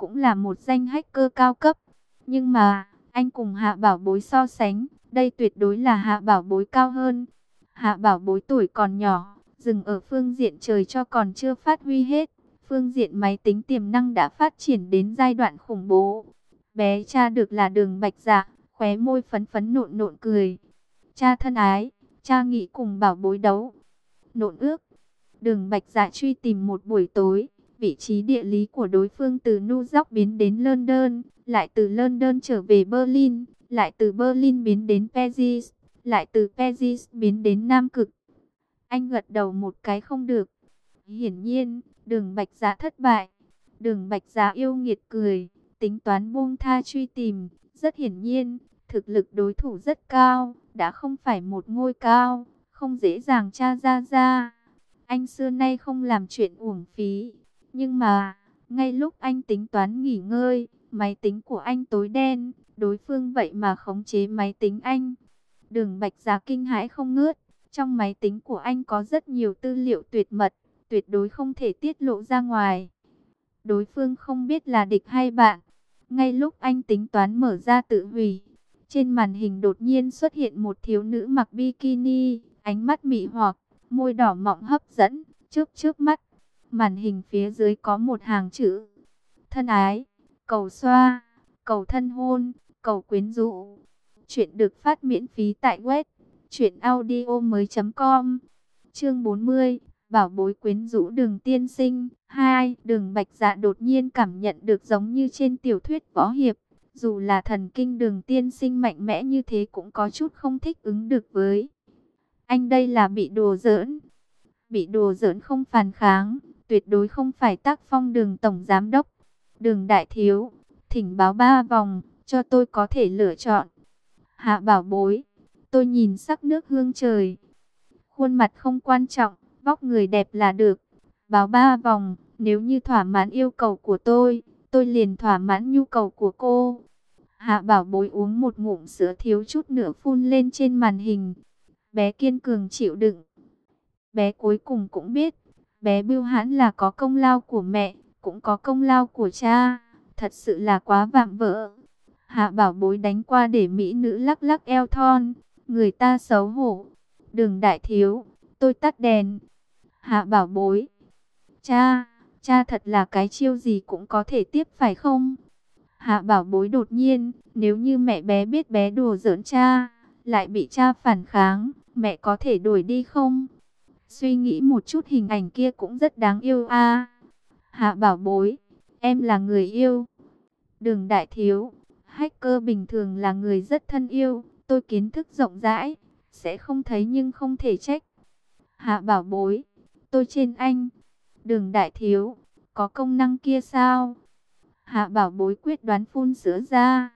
cũng là một danh hacker cao cấp. Nhưng mà, anh cùng Hạ Bảo Bối so sánh, đây tuyệt đối là Hạ Bảo Bối cao hơn. Hạ Bảo Bối tuổi còn nhỏ, dừng ở phương diện trời cho còn chưa phát huy hết. Phương diện máy tính tiềm năng đã phát triển đến giai đoạn khủng bố. Bé cha được là Đường Bạch Dạ, khóe môi phấn phấn nộn nộn cười. Cha thân ái, cha nghĩ cùng Bảo Bối đấu. Nộn ước, Đường Bạch Dạ truy tìm một buổi tối. Vị trí địa lý của đối phương từ New York biến đến London, lại từ London trở về Berlin, lại từ Berlin biến đến Paris, lại từ Paris biến đến Nam Cực. Anh gật đầu một cái không được. Hiển nhiên, Đường Bạch Dạ thất bại. Đường Bạch Dạ yêu nghiệt cười, tính toán buông tha truy tìm. Rất hiển nhiên, thực lực đối thủ rất cao, đã không phải một ngôi cao, không dễ dàng tra ra. Anh xưa nay không làm chuyện uổng phí. Nhưng mà, ngay lúc anh tính toán nghỉ ngơi, máy tính của anh tối đen, đối phương vậy mà khống chế máy tính anh. Đường Bạch Dạ kinh hãi không ngớt, trong máy tính của anh có rất nhiều tư liệu tuyệt mật, tuyệt đối không thể tiết lộ ra ngoài. Đối phương không biết là địch hay bạn. Ngay lúc anh tính toán mở ra tự hủy, trên màn hình đột nhiên xuất hiện một thiếu nữ mặc bikini, ánh mắt mị hoặc, môi đỏ mọng hấp dẫn, chớp chớp mắt. Màn hình phía dưới có một hàng chữ: thân ái, cầu xoa, cầu thân hôn, cầu quyến rũ. Chuyện được phát miễn phí tại web truyệnaudiomoi.com. Chương 40, Bảo Bối quyến rũ Đường tiên sinh. 2. Đường Bạch Dạ đột nhiên cảm nhận được giống như trên tiểu thuyết võ hiệp, dù là thần kinh Đường tiên sinh mạnh mẽ như thế cũng có chút không thích ứng được với. Anh đây là bị đùa giỡn. Bị đùa giỡn không phản kháng, tuyệt đối không phải tác phong Đường tổng giám đốc. Đường đại thiếu, thỉnh báo 3 vòng, cho tôi có thể lựa chọn. Hạ Bảo Bối, tôi nhìn sắc nước hương trời. Khuôn mặt không quan trọng, vóc người đẹp là được. Báo 3 vòng, nếu như thỏa mãn yêu cầu của tôi liền thỏa mãn nhu cầu của cô. Hạ Bảo Bối uống một ngụm sữa thiếu chút nữa phun lên trên màn hình. Bé kiên cường chịu đựng. Bé cuối cùng cũng biết, bé bưu hãn là có công lao của mẹ, cũng có công lao của cha. Thật sự là quá vạm vỡ. Hạ Bảo Bối đánh qua để mỹ nữ lắc lắc eo thon. Người ta xấu hổ. Đường đại thiếu, tôi tắt đèn. Hạ Bảo Bối, cha thật là cái chiêu gì cũng có thể tiếp phải không? Hạ Bảo Bối đột nhiên, nếu như mẹ bé biết bé đùa giỡn cha, lại bị cha phản kháng, mẹ có thể đuổi đi không? Suy nghĩ một chút, hình ảnh kia cũng rất đáng yêu a. Hạ Bảo Bối, em là người yêu. Đường đại thiếu, hacker bình thường là người rất thân yêu, tôi kiến thức rộng rãi, sẽ không thấy nhưng không thể trách. Hạ Bảo Bối, tôi trên anh. Đường đại thiếu, có công năng kia sao? Hạ Bảo Bối quyết đoán phun sữa ra.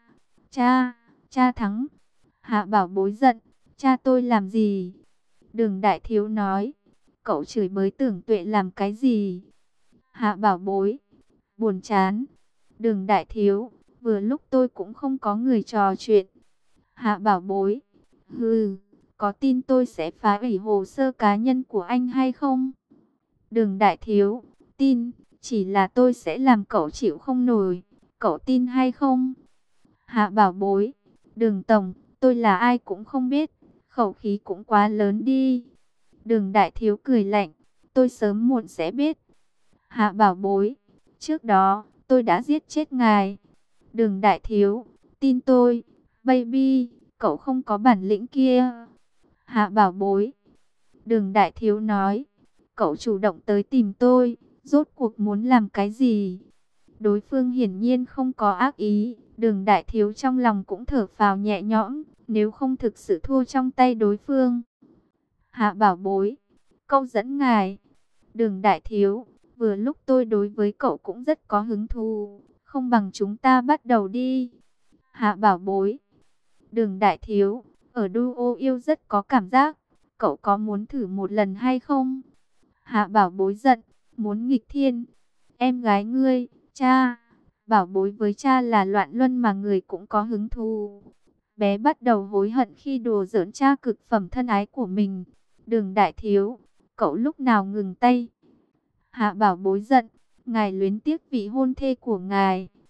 Cha thắng. Hạ Bảo Bối giận, cha tôi làm gì? Đường đại thiếu nói, cậu chửi bới Tưởng Tuệ làm cái gì? Hạ Bảo Bối, buồn chán. Đường đại thiếu, vừa lúc tôi cũng không có người trò chuyện. Hạ Bảo Bối, hừ, có tin tôi sẽ phá hủy hồ sơ cá nhân của anh hay không? Đường đại thiếu, tin, chỉ là tôi sẽ làm cậu chịu không nổi, cậu tin hay không? Hạ Bảo Bối, Đường tổng, tôi là ai cũng không biết, khẩu khí cũng quá lớn đi. Đường đại thiếu cười lạnh, tôi sớm muộn sẽ biết. Hạ Bảo Bối, trước đó, tôi đã giết chết ngài. Đường đại thiếu, tin tôi, baby, cậu không có bản lĩnh kia. Hạ Bảo Bối, Đường đại thiếu nói, cậu chủ động tới tìm tôi, rốt cuộc muốn làm cái gì? Đối phương hiển nhiên không có ác ý, Đường đại thiếu trong lòng cũng thở phào nhẹ nhõm, nếu không thực sự thua trong tay đối phương. Hạ Bảo Bối, câu dẫn ngài. Đường đại thiếu, vừa lúc tôi đối với cậu cũng rất có hứng thú, không bằng chúng ta bắt đầu đi. Hạ Bảo Bối, Đường đại thiếu, ở duo yêu rất có cảm giác, cậu có muốn thử một lần hay không? Hạ Bảo Bối giận, muốn nghịch thiên. Em gái ngươi, cha, Bảo Bối với cha là loạn luân mà người cũng có hứng thú. Bé bắt đầu hối hận khi đùa giỡn cha cực phẩm thân ái của mình. Đường đại thiếu, cậu lúc nào ngừng tay? Hạ Bảo Bối giận, ngài luyến tiếc vị hôn thê của ngài.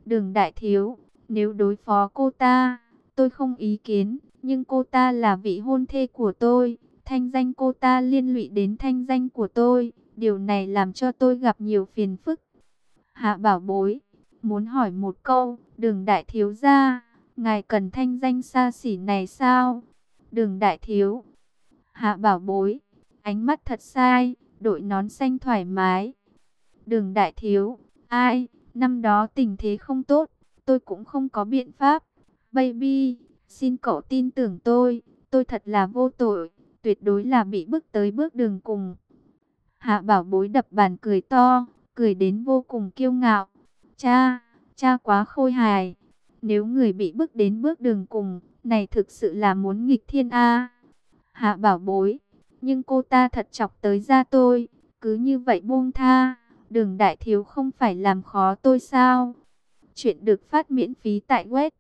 Đường đại thiếu, nếu đối phó cô ta, tôi không ý kiến, nhưng cô ta là vị hôn thê của tôi, thanh danh cô ta liên lụy đến thanh danh của tôi, điều này làm cho tôi gặp nhiều phiền phức. Hạ Bảo Bối, muốn hỏi một câu, Đường đại thiếu gia, ngài cần thanh danh xa xỉ này sao? Đường đại thiếu, Hạ Bảo Bối, ánh mắt thật sai, đội nón xanh thoải mái. Đường đại thiếu, ai, năm đó tình thế không tốt, tôi cũng không có biện pháp. Baby, xin cậu tin tưởng tôi thật là vô tội, tuyệt đối là bị bức tới bước đường cùng. Hạ Bảo Bối đập bàn cười to, cười đến vô cùng kiêu ngạo. Cha quá khôi hài. Nếu người bị bức đến bước đường cùng, này thực sự là muốn nghịch thiên a. Hạ Bảo Bối, nhưng cô ta thật chọc tới da tôi, cứ như vậy buông tha. Đường đại thiếu không phải làm khó tôi sao? Chuyện được phát miễn phí tại web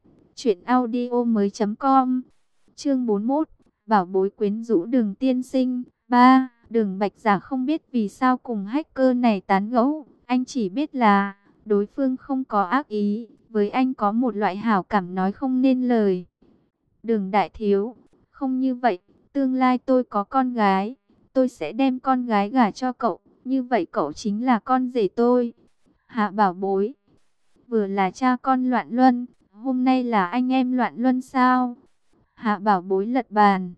truyệnaudiomoi.com. Chương 41, Bảo Bối quyến rũ Đường tiên sinh. 3. Đường Bạch Giả không biết vì sao cùng hacker này tán gẫu, anh chỉ biết là đối phương không có ác ý, với anh có một loại hảo cảm nói không nên lời. Đường đại thiếu, không như vậy, tương lai tôi có con gái, tôi sẽ đem con gái gả cho cậu, như vậy cậu chính là con rể tôi. Hạ Bảo Bối, vừa là cha con loạn luân, hôm nay là anh em loạn luân sao? Hạ Bảo Bối lật bàn,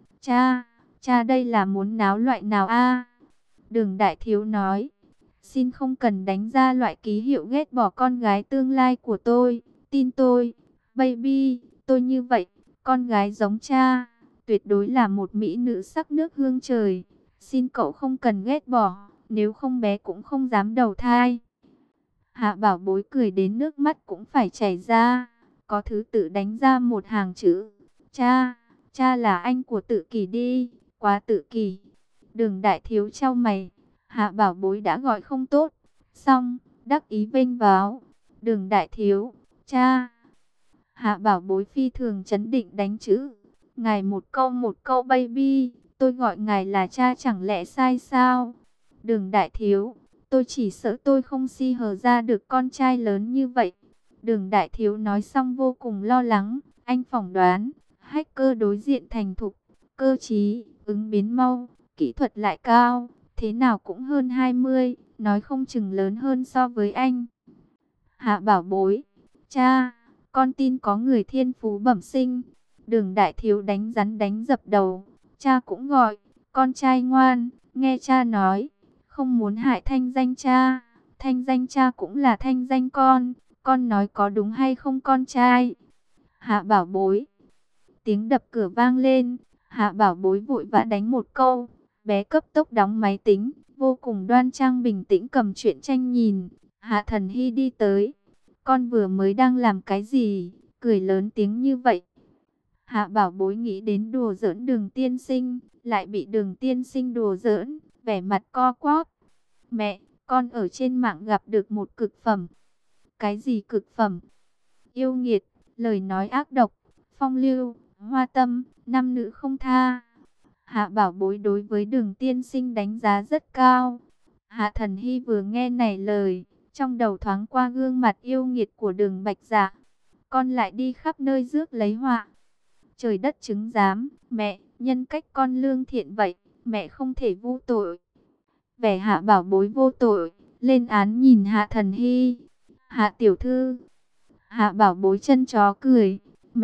cha đây là muốn náo loại nào a? Đường đại thiếu nói, xin không cần đánh ra loại ký hiệu ghét bỏ con gái tương lai của tôi, tin tôi, baby, tôi như vậy, con gái giống cha, tuyệt đối là một mỹ nữ sắc nước hương trời, xin cậu không cần ghét bỏ, nếu không bé cũng không dám đầu thai. Hạ Bảo Bối cười đến nước mắt cũng phải chảy ra, có thứ tự đánh ra một hàng chữ, cha là anh của Tự Kỷ đi, quá tự kỷ. Đường đại thiếu chau mày, Hạ Bảo Bối đã gọi không tốt, xong, đắc ý vênh váo. Đường đại thiếu, cha. Hạ Bảo Bối phi thường chấn định đánh chữ, ngài một câu baby, tôi gọi ngài là cha chẳng lẽ sai sao? Đường đại thiếu, tôi chỉ sợ tôi không si hờ ra được con trai lớn như vậy. Đường đại thiếu nói xong vô cùng lo lắng, anh phỏng đoán, hacker đối diện thành thục, cơ trí, ứng biến mau, kỹ thuật lại cao, thế nào cũng hơn 20, nói không chừng lớn hơn so với anh. Hạ Bảo Bối, cha, con tin có người thiên phú bẩm sinh. Đường đại thiếu đánh rắn đánh dập đầu, cha cũng gọi, con trai ngoan, nghe cha nói, không muốn hại thanh danh cha, thanh danh cha cũng là thanh danh con nói có đúng hay không con trai? Hạ Bảo Bối, tiếng đập cửa vang lên, Hạ Bảo Bối vội vã đánh một câu, bé cấp tốc đóng máy tính, vô cùng đoan trang bình tĩnh cầm truyện tranh nhìn. Hạ Thần Hy đi tới, con vừa mới đang làm cái gì, cười lớn tiếng như vậy? Hạ Bảo Bối nghĩ đến đùa giỡn Đường tiên sinh, lại bị Đường tiên sinh đùa giỡn, vẻ mặt co quắp. Mẹ, con ở trên mạng gặp được một cực phẩm. Cái gì cực phẩm? Yêu nghiệt, lời nói ác độc, phong lưu, hoa tâm, nam nữ không tha. Hạ Bảo Bối đối với Đường tiên sinh đánh giá rất cao. Hạ Thần Hy vừa nghe này lời, trong đầu thoáng qua gương mặt yêu nghiệt của Đường Bạch Dạ. Con lại đi khắp nơi rước lấy họa. Trời đất chứng giám, mẹ, nhân cách con lương thiện vậy, mẹ không thể vô tội. Vẻ Hạ Bảo Bối vô tội, lên án nhìn Hạ Thần Hy. Hạ tiểu thư. Hạ Bảo Bối chân chó cười,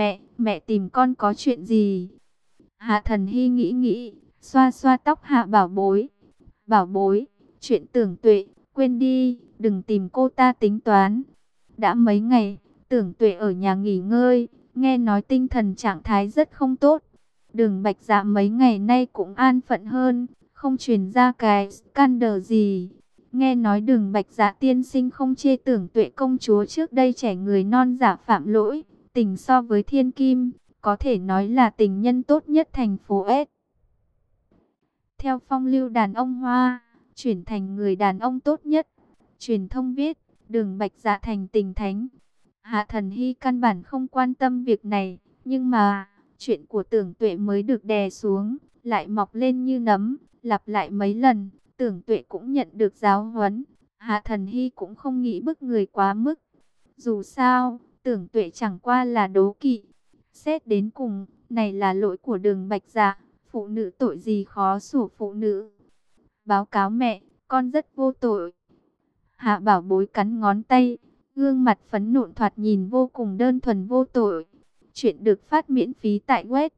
mẹ tìm con có chuyện gì? Hạ Thần Hy nghĩ, xoa xoa tóc Hạ Bảo Bối. Bảo Bối, chuyện Tưởng Tuệ, quên đi, đừng tìm cô ta tính toán. Đã mấy ngày, Tưởng Tuệ ở nhà nghỉ ngơi, nghe nói tinh thần trạng thái rất không tốt. Đường Bạch Dạ mấy ngày nay cũng an phận hơn, không truyền ra cái scandal gì. Nghe nói Đường Bạch Dạ tiên sinh không chê Tưởng Tuệ công chúa trước đây trẻ người non dạ phạm lỗi, tình so với thiên kim, có thể nói là tình nhân tốt nhất thành phố S. Theo phong lưu đàn ông Hoa, chuyển thành người đàn ông tốt nhất. Truyền thông viết, Đường Bạch Dạ thành tình thánh. Hạ Thần Hy căn bản không quan tâm việc này, nhưng mà chuyện của Tưởng Tuệ mới được đè xuống, lại mọc lên như nấm, lặp lại mấy lần, Tưởng Tuệ cũng nhận được giáo huấn. Hạ Thần Hy cũng không nghĩ bức người quá mức. Dù sao, Tưởng Tuệ chẳng qua là đố kỵ. Xét đến cùng, này là lỗi của Đường Bạch Dạ, phụ nữ tội gì khó xử phụ nữ. Báo cáo mẹ, con rất vô tội. Hạ Bảo Bối cắn ngón tay, gương mặt phấn nộn thoạt nhìn vô cùng đơn thuần vô tội. Chuyện được phát miễn phí tại web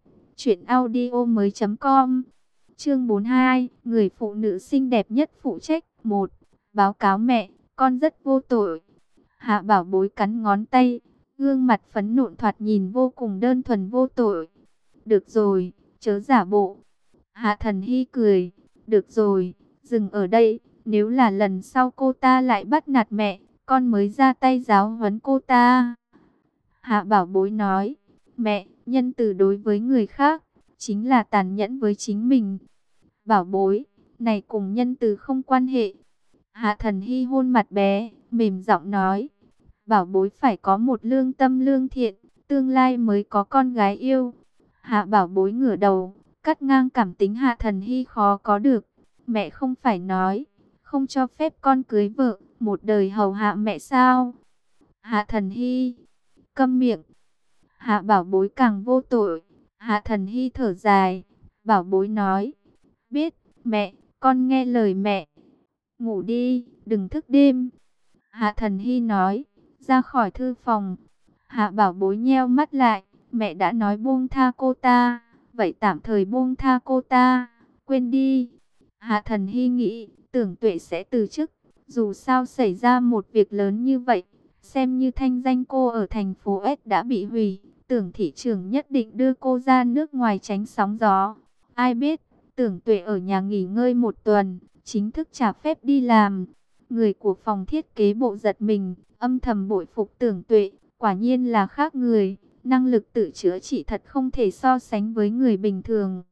truyệnaudiomoi.com. Chương 42, người phụ nữ xinh đẹp nhất phụ trách 1. Báo cáo mẹ, con rất vô tội. Hạ Bảo Bối cắn ngón tay, gương mặt phấn nộn thoạt nhìn vô cùng đơn thuần vô tội. Được rồi, chớ giả bộ. Hạ Thần Hy cười, được rồi, dừng ở đây. Nếu là lần sau cô ta lại bắt nạt mẹ, con mới ra tay giáo huấn cô ta. Hạ Bảo Bối nói, mẹ, nhân từ đối với người khác, chính là tàn nhẫn với chính mình. Bảo Bối, này cùng nhân từ không quan hệ. Hạ Thần Hy hôn mặt bé, mềm giọng nói, Bảo Bối phải có một lương tâm lương thiện, tương lai mới có con gái yêu. Hạ Bảo Bối ngửa đầu, cắt ngang cảm tính Hạ Thần Hy khó có được. Mẹ không phải nói, không cho phép con cưới vợ, một đời hầu hạ mẹ sao? Hạ Thần Hy, câm miệng. Hạ Bảo Bối càng vô tội. Hạ Thần Hy thở dài. Bảo Bối nói, biết, mẹ, con nghe lời mẹ. Ngủ đi, đừng thức đêm. Hạ Thần Hy nói, ra khỏi thư phòng. Hạ Bảo Bối nheo mắt lại, mẹ đã nói buông tha cô ta, vậy tạm thời buông tha cô ta, quên đi. Hạ Thần Hy nghĩ, Tưởng Tuệ sẽ từ chức, dù sao xảy ra một việc lớn như vậy, xem như thanh danh cô ở thành phố S đã bị hủy, Tưởng thị trưởng nhất định đưa cô ra nước ngoài tránh sóng gió. Ai biết, Tưởng Tuệ ở nhà nghỉ ngơi một tuần, chính thức trả phép đi làm. Người của phòng thiết kế bộ giật mình, âm thầm bội phục Tưởng Tuệ, quả nhiên là khác người, năng lực tự chữa trị thật không thể so sánh với người bình thường.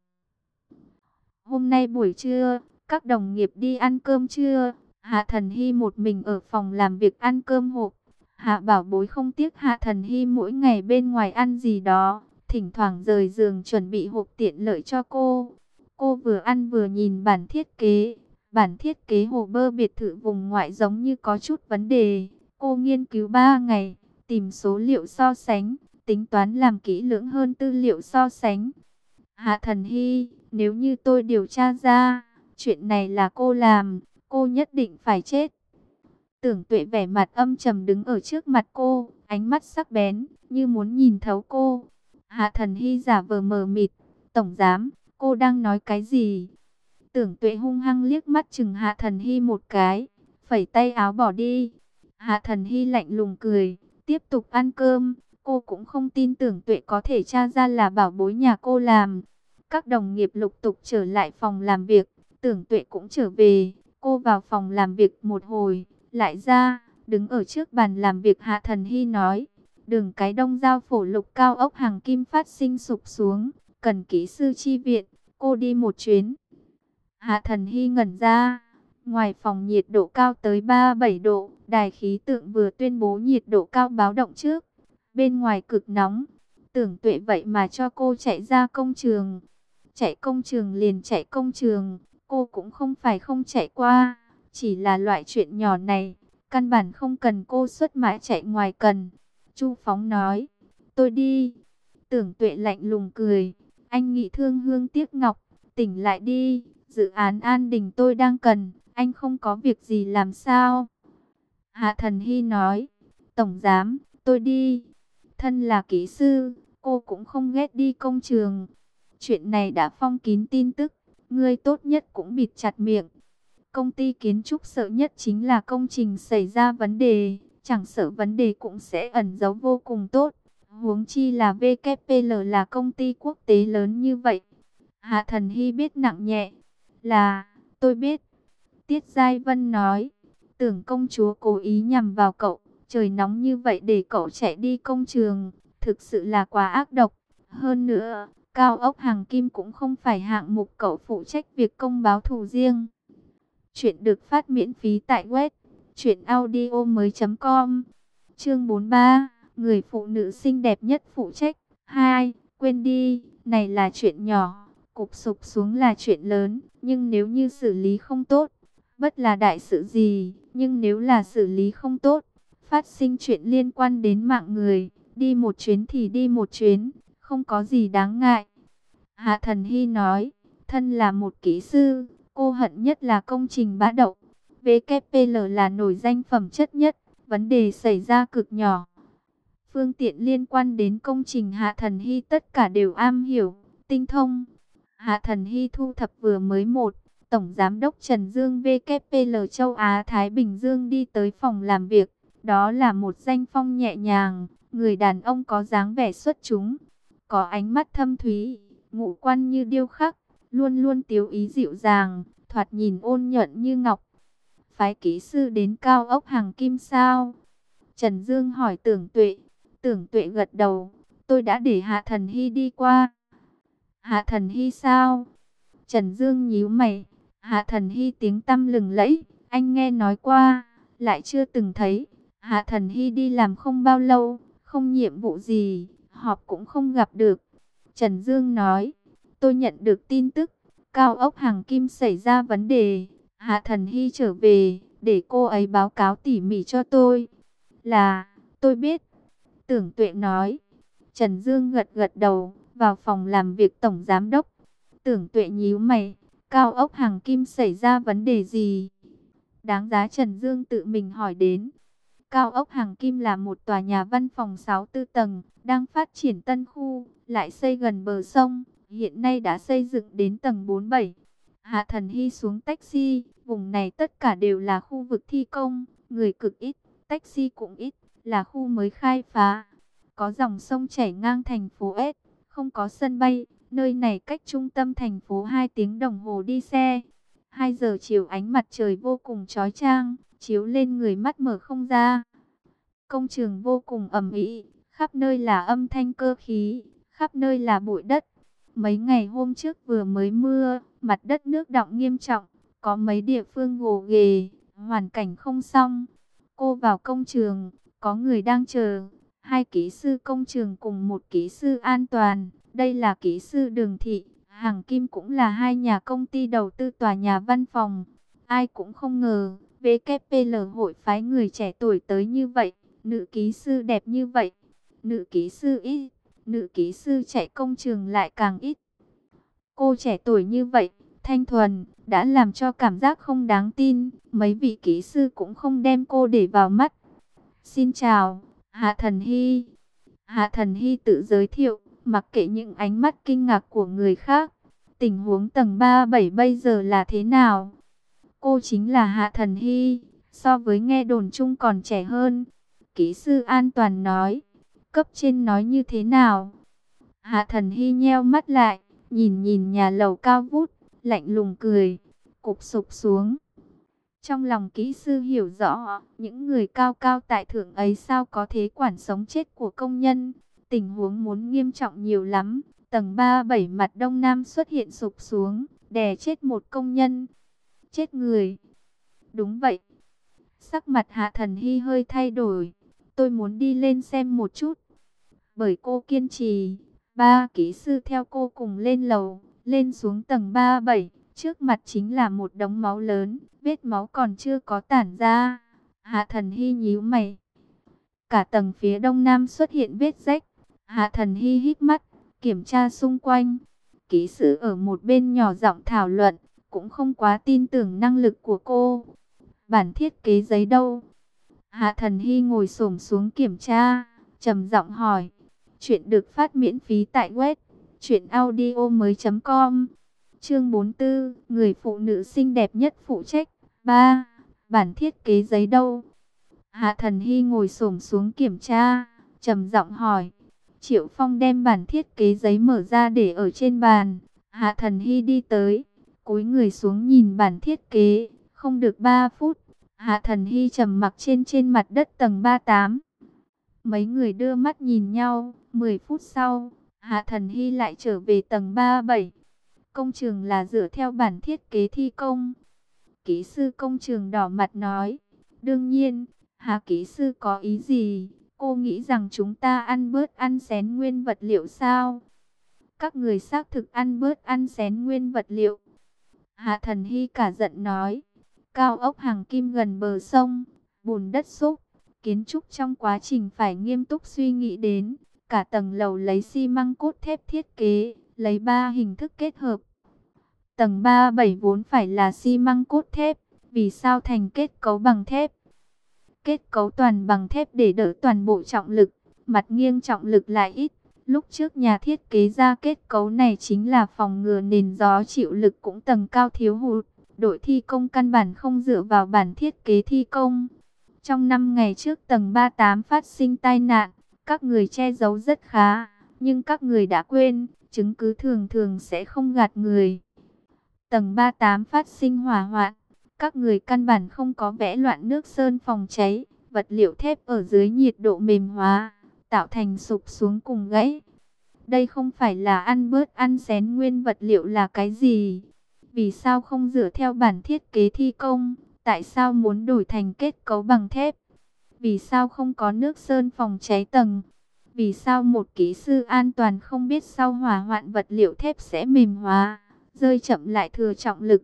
Hôm nay buổi trưa, các đồng nghiệp đi ăn cơm trưa, Hạ Thần Hy một mình ở phòng làm việc ăn cơm hộp. Hạ Bảo Bối không tiếc Hạ Thần Hy mỗi ngày bên ngoài ăn gì đó, thỉnh thoảng rời giường chuẩn bị hộp tiện lợi cho cô. Cô vừa ăn vừa nhìn bản thiết kế. Bản thiết kế hồ bơ biệt thự vùng ngoại giống như có chút vấn đề. Cô nghiên cứu 3 ngày, tìm số liệu so sánh, tính toán làm kỹ lưỡng hơn tư liệu so sánh. Hạ Thần Hy, nếu như tôi điều tra ra, chuyện này là cô làm, cô nhất định phải chết. Tưởng Tuệ vẻ mặt âm trầm đứng ở trước mặt cô, ánh mắt sắc bén, như muốn nhìn thấu cô. Hạ Thần Hy giả vờ mờ mịt, tổng giám, cô đang nói cái gì? Tưởng Tuệ hung hăng liếc mắt chừng Hạ Thần Hy một cái, phẩy tay áo bỏ đi. Hạ Thần Hy lạnh lùng cười, tiếp tục ăn cơm. Cô cũng không tin Tưởng Tuệ có thể tra ra là Bảo Bối nhà cô làm. Các đồng nghiệp lục tục trở lại phòng làm việc, Tưởng Tuệ cũng trở về. Cô vào phòng làm việc một hồi, lại ra, đứng ở trước bàn làm việc. Hạ Thần Hy nói, đường cái Đông Giao Phổ Lục cao ốc hàng kim phát sinh sụp xuống, cần kỹ sư chi viện, cô đi một chuyến. Hạ Thần Hy ngẩn ra, ngoài phòng nhiệt độ cao tới 37 độ, đài khí tượng vừa tuyên bố nhiệt độ cao báo động trước. Bên ngoài cực nóng, Tưởng Tuệ vậy mà cho cô chạy ra công trường. Chạy công trường liền chạy công trường, cô cũng không phải không chạy qua, chỉ là loại chuyện nhỏ này, căn bản không cần cô xuất mã chạy ngoài cần. Chu Phóng nói, tôi đi. Tưởng Tuệ lạnh lùng cười, anh nghĩ thương hương tiếc ngọc, tỉnh lại đi. Dự án An Đình tôi đang cần, anh không có việc gì làm sao? Hạ Thần Hy nói, tổng giám, tôi đi. Thân là kỹ sư, cô cũng không ghét đi công trường. Chuyện này đã phong kín tin tức, ngươi tốt nhất cũng bịt chặt miệng. Công ty kiến trúc sợ nhất chính là công trình xảy ra vấn đề, chẳng sợ vấn đề cũng sẽ ẩn giấu vô cùng tốt. Huống chi là VKPL là công ty quốc tế lớn như vậy. Hạ Thần Hy biết nặng nhẹ. Là, tôi biết. Tiết Giai Vân nói, tưởng công chúa cố ý nhằm vào cậu, trời nóng như vậy để cậu chạy đi công trường, thực sự là quá ác độc. Hơn nữa, cao ốc hàng kim cũng không phải hạng mục cậu phụ trách việc công báo thù riêng. Chuyện được phát miễn phí tại web truyệnaudiomoi.com. Chương 43, người phụ nữ xinh đẹp nhất phụ trách 2. Quên đi, này là chuyện nhỏ. Cục sụp xuống là chuyện lớn, nhưng nếu như xử lý không tốt, bất là đại sự gì, nhưng nếu là xử lý không tốt, phát sinh chuyện liên quan đến mạng người, đi một chuyến thì đi một chuyến, không có gì đáng ngại. Hạ Thần Hy nói, thân là một kỹ sư, cô hận nhất là công trình bã đậu. VKPL là nổi danh phẩm chất nhất, vấn đề xảy ra cực nhỏ. Phương tiện liên quan đến công trình Hạ Thần Hy tất cả đều am hiểu, tinh thông. Hạ Thần Hy thu thập vừa mới một, Tổng Giám đốc Trần Dương VKPL châu Á Thái Bình Dương đi tới phòng làm việc. Đó là một danh phong nhẹ nhàng, người đàn ông có dáng vẻ xuất chúng, có ánh mắt thâm thúy, ngũ quan như điêu khắc, luôn luôn tiếu ý dịu dàng, thoạt nhìn ôn nhuận như ngọc. Phái kỹ sư đến cao ốc Hàng Kim sao? Trần Dương hỏi Tưởng Tuệ. Tưởng Tuệ gật đầu, tôi đã để Hạ Thần Hy đi qua. Hạ Thần Hy sao? Trần Dương nhíu mày. Hạ Thần Hy tiếng tăm lừng lẫy, anh nghe nói qua, lại chưa từng thấy. Hạ Thần Hy đi làm không bao lâu, không nhiệm vụ gì, họp cũng không gặp được. Trần Dương nói, tôi nhận được tin tức, cao ốc Hàng Kim xảy ra vấn đề. Hạ Thần Hy trở về, để cô ấy báo cáo tỉ mỉ cho tôi. Là, tôi biết. Tưởng Tuệ nói. Trần Dương gật gật đầu, vào phòng làm việc Tổng Giám đốc. Tưởng Tuệ nhíu mày, cao ốc Hàng Kim xảy ra vấn đề gì? Đáng giá Trần Dương tự mình hỏi đến. Cao ốc Hàng Kim là một tòa nhà văn phòng 64 tầng, đang phát triển tân khu, lại xây gần bờ sông, hiện nay đã xây dựng đến tầng 47. Hạ Thần Hy xuống taxi, vùng này tất cả đều là khu vực thi công, người cực ít, taxi cũng ít, là khu mới khai phá. Có dòng sông chảy ngang thành phố S, không có sân bay, nơi này cách trung tâm thành phố 2 tiếng đồng hồ đi xe. 2 giờ chiều ánh mặt trời vô cùng chói chang, chiếu lên người mắt mở không ra. Công trường vô cùng ầm ĩ, khắp nơi là âm thanh cơ khí, khắp nơi là bụi đất. Mấy ngày hôm trước vừa mới mưa, mặt đất nước đọng nghiêm trọng, có mấy địa phương gồ ghề, hoàn cảnh không xong. Cô vào công trường, có người đang chờ, 2 kỹ sư công trường cùng 1 kỹ sư an toàn. Đây là kỹ sư Đường Thị, Hàng Kim cũng là 2 nhà công ty đầu tư tòa nhà văn phòng. Ai cũng không ngờ, VKPL hội phái người trẻ tuổi tới như vậy, nữ kỹ sư đẹp như vậy. Nữ kỹ sư ít, nữ kỹ sư chạy công trường lại càng ít. Cô trẻ tuổi như vậy, thanh thuần, đã làm cho cảm giác không đáng tin. Mấy vị kỹ sư cũng không đem cô để vào mắt. Xin chào, Hạ Thần Hy. Hạ Thần Hy tự giới thiệu, mặc kệ những ánh mắt kinh ngạc của người khác. Tình huống tầng 37 bây giờ là thế nào? Cô chính là Hạ Thần Hy, so với nghe đồn chung còn trẻ hơn. Kỹ sư an toàn nói, cấp trên nói như thế nào? Hạ Thần Hy nheo mắt lại, nhìn nhìn nhà lầu cao vút, lạnh lùng cười, cụp sụp xuống. Trong lòng kỹ sư hiểu rõ, những người cao cao tại thượng ấy sao có thế quản sống chết của công nhân. Tình huống muốn nghiêm trọng nhiều lắm. Tầng 37 mặt đông nam xuất hiện sụp xuống, đè chết một công nhân. Chết người. Đúng vậy. Sắc mặt Hạ Thần Hy hơi thay đổi. Tôi muốn đi lên xem một chút. Bởi cô kiên trì, 3 kỹ sư theo cô cùng lên lầu, lên xuống tầng 37. Trước mặt chính là một đống máu lớn, vết máu còn chưa có tản ra. Hạ Thần Hy nhíu mày. Cả tầng phía đông nam xuất hiện vết rách. Hạ Thần Hy hít mắt, kiểm tra xung quanh. Kỹ sư ở một bên nhỏ giọng thảo luận, cũng không quá tin tưởng năng lực của cô. Bản thiết kế giấy đâu? Hạ Thần Hy ngồi xổm xuống kiểm tra, trầm giọng hỏi. Chuyện được phát miễn phí tại web truyệnaudiomoi.com. Chương 44, người phụ nữ xinh đẹp nhất phụ trách. 3. Bản thiết kế giấy đâu? Hạ Thần Hy ngồi xổm xuống kiểm tra, trầm giọng hỏi. Triệu Phong đem bản thiết kế giấy mở ra để ở trên bàn. Hạ Thần Hy đi tới, cúi người xuống nhìn bản thiết kế. Không được 3 phút, Hạ Thần Hy trầm mặc trên mặt đất tầng 38. Mấy người đưa mắt nhìn nhau. 10 phút sau, Hạ Thần Hy lại trở về tầng 37. Công trường là dựa theo bản thiết kế thi công. Kỹ sư công trường đỏ mặt nói. Đương nhiên, Hạ kỹ sư có ý gì? Cô nghĩ rằng chúng ta ăn bớt ăn xén nguyên vật liệu sao? Các người xác thực ăn bớt ăn xén nguyên vật liệu. Hạ Thần Hy cả giận nói. Cao ốc Hàng Kim gần bờ sông, bùn đất xúc, Kiến trúc trong quá trình phải nghiêm túc suy nghĩ đến, cả tầng lầu lấy xi măng cốt thép thiết kế, lấy 3 hình thức kết hợp. Tầng 37 vốn phải là xi măng cốt thép, vì sao thành kết cấu bằng thép? Kết cấu toàn bằng thép để đỡ toàn bộ trọng lực, mặt nghiêng trọng lực lại ít. Lúc trước nhà thiết kế ra kết cấu này chính là phòng ngừa nền gió chịu lực cũng tầng cao thiếu hụt. Đội thi công căn bản không dựa vào bản thiết kế thi công. Trong 5 ngày trước tầng 38 phát sinh tai nạn, các người che giấu rất khá, nhưng các người đã quên, chứng cứ thường thường sẽ không gạt người. Tầng 38 phát sinh hỏa hoạn, các người căn bản không có vẽ loạn nước sơn phòng cháy, vật liệu thép ở dưới nhiệt độ mềm hóa, tạo thành sụp xuống cùng gãy. Đây không phải là ăn bớt ăn xén nguyên vật liệu là cái gì? Vì sao không dựa theo bản thiết kế thi công? Tại sao muốn đổi thành kết cấu bằng thép? Vì sao không có nước sơn phòng cháy tầng? Vì sao một kỹ sư an toàn không biết sau hỏa hoạn vật liệu thép sẽ mềm hóa, rơi chậm lại thừa trọng lực?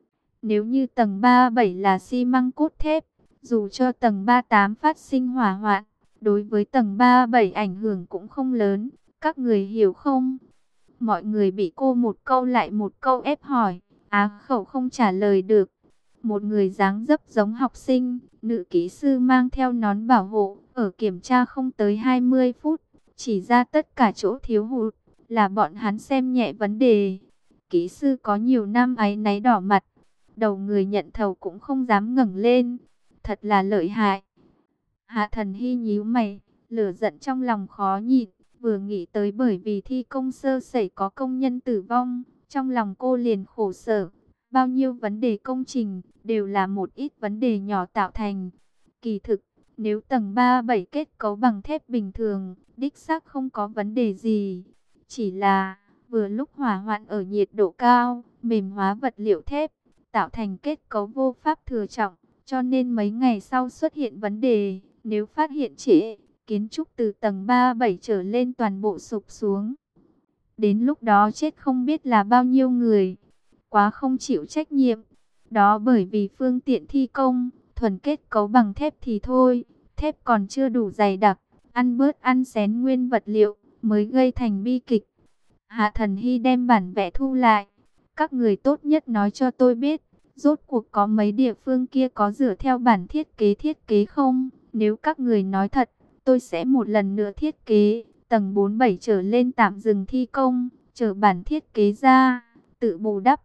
Nếu như tầng 37 là xi măng cốt thép, dù cho tầng 38 phát sinh hỏa hoạn, đối với tầng 37 ảnh hưởng cũng không lớn, các người hiểu không? Mọi người bị cô một câu lại một câu ép hỏi, á khẩu không trả lời được. Một người dáng dấp giống học sinh, nữ kỹ sư mang theo nón bảo hộ, ở kiểm tra không tới 20 phút, chỉ ra tất cả chỗ thiếu hụt, là bọn hắn xem nhẹ vấn đề. Kỹ sư có nhiều năm áy náy đỏ mặt, đầu người nhận thầu cũng không dám ngẩng lên, thật là lợi hại. Hạ Thần Hy nhíu mày, lửa giận trong lòng khó nhịn, vừa nghĩ tới bởi vì thi công sơ sẩy có công nhân tử vong, trong lòng cô liền khổ sở. Bao nhiêu vấn đề công trình đều là một ít vấn đề nhỏ tạo thành. Kỳ thực, nếu tầng 37 kết cấu bằng thép bình thường, đích xác không có vấn đề gì. Chỉ là vừa lúc hỏa hoạn ở nhiệt độ cao, mềm hóa vật liệu thép, tạo thành kết cấu vô pháp thừa trọng, cho nên mấy ngày sau xuất hiện vấn đề. Nếu phát hiện trễ, kiến trúc từ tầng 37 trở lên toàn bộ sụp xuống. Đến lúc đó chết không biết là bao nhiêu người. Quá không chịu trách nhiệm. Đó bởi vì phương tiện thi công, thuần kết cấu bằng thép thì thôi, thép còn chưa đủ dày đặc, ăn bớt ăn xén nguyên vật liệu, mới gây thành bi kịch. Hạ Thần Hy đem bản vẽ thu lại. Các người tốt nhất nói cho tôi biết, rốt cuộc có mấy địa phương kia có dựa theo bản thiết kế không? Nếu các người nói thật, tôi sẽ một lần nữa thiết kế, tầng 47 trở lên tạm dừng thi công, chờ bản thiết kế ra, tự bù đắp.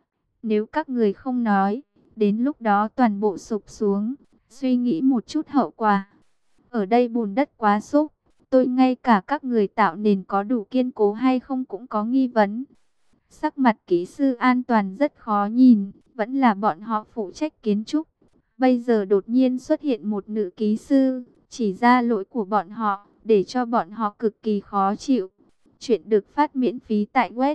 Nếu các người không nói, đến lúc đó toàn bộ sụp xuống, suy nghĩ một chút hậu quả. Ở đây bùn đất quá xúc, tôi ngay cả các người tạo nền có đủ kiên cố hay không cũng có nghi vấn. Sắc mặt kỹ sư an toàn rất khó nhìn, vẫn là bọn họ phụ trách kiến trúc. Bây giờ đột nhiên xuất hiện một nữ kỹ sư, chỉ ra lỗi của bọn họ, để cho bọn họ cực kỳ khó chịu. Chuyện được phát miễn phí tại web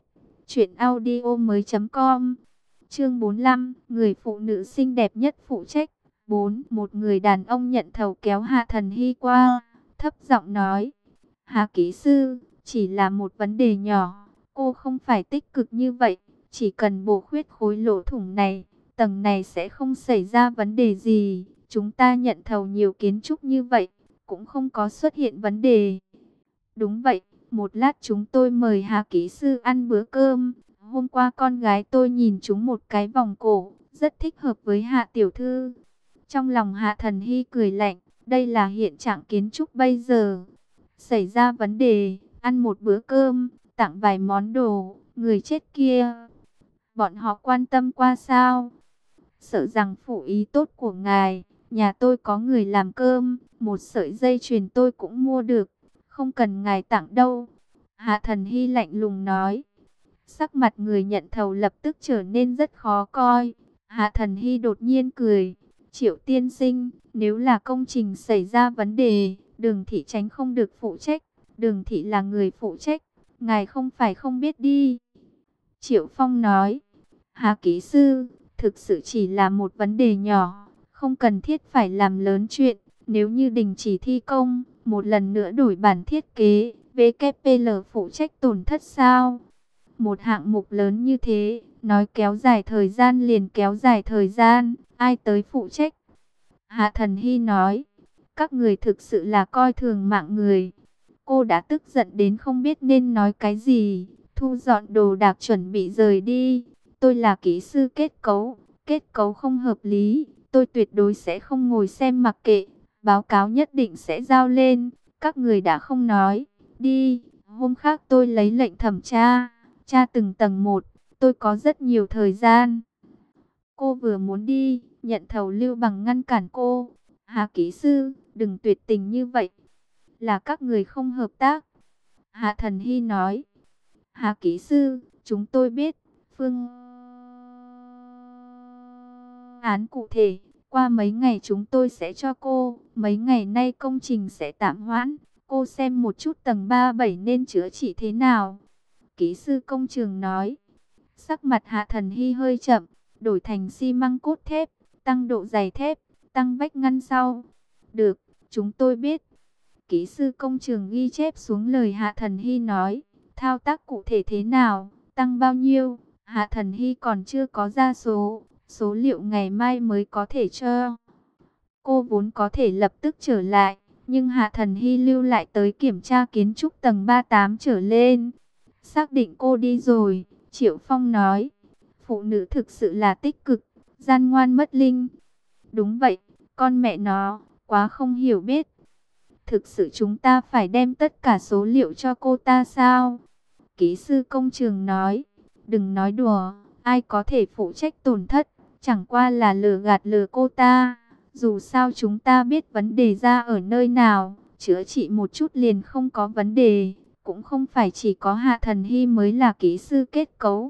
truyệnaudiomoi.com. Chương 45, người phụ nữ xinh đẹp nhất phụ trách. 4. Một người đàn ông nhận thầu kéo Hạ Thần Hy qua, thấp giọng nói: Hạ kỹ sư, chỉ là một vấn đề nhỏ, cô không phải tích cực như vậy, chỉ cần bổ khuyết khối lỗ thủng này, tầng này sẽ không xảy ra vấn đề gì. Chúng ta nhận thầu nhiều kiến trúc như vậy, cũng không có xuất hiện vấn đề. Đúng vậy, một lát chúng tôi mời Hạ kỹ sư ăn bữa cơm. Hôm qua con gái tôi nhìn chúng một cái vòng cổ, rất thích hợp với Hạ tiểu thư. Trong lòng Hạ Thần Hy cười lạnh, đây là hiện trạng kiến trúc bây giờ. Xảy ra vấn đề, ăn một bữa cơm, tặng vài món đồ, người chết kia. Bọn họ quan tâm qua sao? Sợ rằng phụ ý tốt của ngài, nhà tôi có người làm cơm, một sợi dây chuyền tôi cũng mua được, không cần ngài tặng đâu. Hạ Thần Hy lạnh lùng nói. Sắc mặt người nhận thầu lập tức trở nên rất khó coi. Hạ Thần Hy đột nhiên cười. Triệu tiên sinh, nếu là công trình xảy ra vấn đề, Đường thị tránh không được phụ trách. Đường thị là người phụ trách, ngài không phải không biết đi. Triệu Phong nói. Hạ kỹ sư, thực sự chỉ là một vấn đề nhỏ, không cần thiết phải làm lớn chuyện. Nếu như đình chỉ thi công, một lần nữa đổi bản thiết kế, VKPL phụ trách tổn thất sao? Một hạng mục lớn như thế, nói kéo dài thời gian liền kéo dài thời gian, ai tới phụ trách? Hạ Thần Hy nói, Các người thực sự là coi thường mạng người. Cô đã tức giận đến không biết nên nói cái gì, thu dọn đồ đạc chuẩn bị rời đi. Tôi là kỹ sư kết cấu không hợp lý, tôi tuyệt đối sẽ không ngồi xem mặc kệ, báo cáo nhất định sẽ giao lên. Các người đã không nói, đi, hôm khác tôi lấy lệnh thẩm tra, tra từng tầng một, tôi có rất nhiều thời gian. Cô vừa muốn đi, nhận thầu Lưu Bằng ngăn cản cô. Hà kỹ sư, đừng tuyệt tình như vậy, là các người không hợp tác. Hạ Thần Hy nói, Hà kỹ sư, chúng tôi biết phương án cụ thể, qua mấy ngày chúng tôi sẽ cho cô. Mấy ngày nay công trình sẽ tạm hoãn, cô xem một chút tầng 37 nên chữa trị thế nào. Kỹ sư công trường nói. Sắc mặt Hạ Thần Hy hơi chậm, đổi thành xi măng cốt thép, tăng độ dày thép, tăng vách ngăn sau. Được, chúng tôi biết. Kỹ sư công trường ghi chép xuống lời Hạ Thần Hy nói. Thao tác cụ thể thế nào, tăng bao nhiêu, Hạ Thần Hy còn chưa có ra số liệu ngày mai mới có thể cho. Cô vốn có thể lập tức trở lại, nhưng Hạ Thần Hy lưu lại tới kiểm tra kiến trúc tầng 38 trở lên. Xác định cô đi rồi, Triệu Phong nói, phụ nữ thực sự là tích cực, gian ngoan mất linh. Đúng vậy, con mẹ nó, quá không hiểu biết. Thực sự chúng ta phải đem tất cả số liệu cho cô ta sao? Kỹ sư công trường nói, đừng nói đùa, ai có thể phụ trách tổn thất, chẳng qua là lừa cô ta. Dù sao chúng ta biết vấn đề ra ở nơi nào, chữa trị một chút liền không có vấn đề. Cũng không phải chỉ có Hạ Thần Hy mới là kỹ sư kết cấu.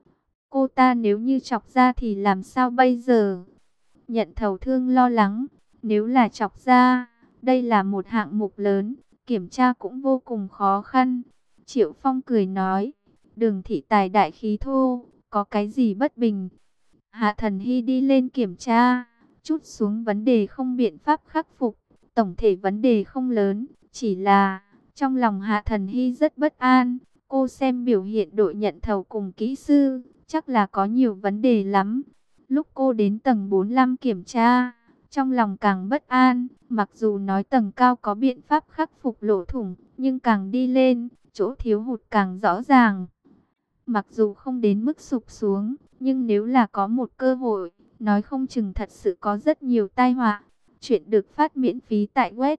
Cô ta nếu như chọc ra thì làm sao bây giờ? Nhận thầu thương lo lắng, nếu là chọc ra, đây là một hạng mục lớn, kiểm tra cũng vô cùng khó khăn. Triệu Phong cười nói, Đường thị tài đại khí thô, có cái gì bất bình. Hạ Thần Hy đi lên kiểm tra, chút xuống vấn đề không biện pháp khắc phục. Tổng thể vấn đề không lớn, chỉ là trong lòng Hạ Thần Hy rất bất an. Cô xem biểu hiện đội nhận thầu cùng kỹ sư, chắc là có nhiều vấn đề lắm. Lúc cô đến tầng 45 kiểm tra, trong lòng càng bất an. Mặc dù nói tầng cao có biện pháp khắc phục lỗ thủng, nhưng càng đi lên, chỗ thiếu hụt càng rõ ràng. Mặc dù không đến mức sụp xuống, nhưng nếu là có một cơ hội, nói không chừng thật sự có rất nhiều tai họa. Chuyện được phát miễn phí tại web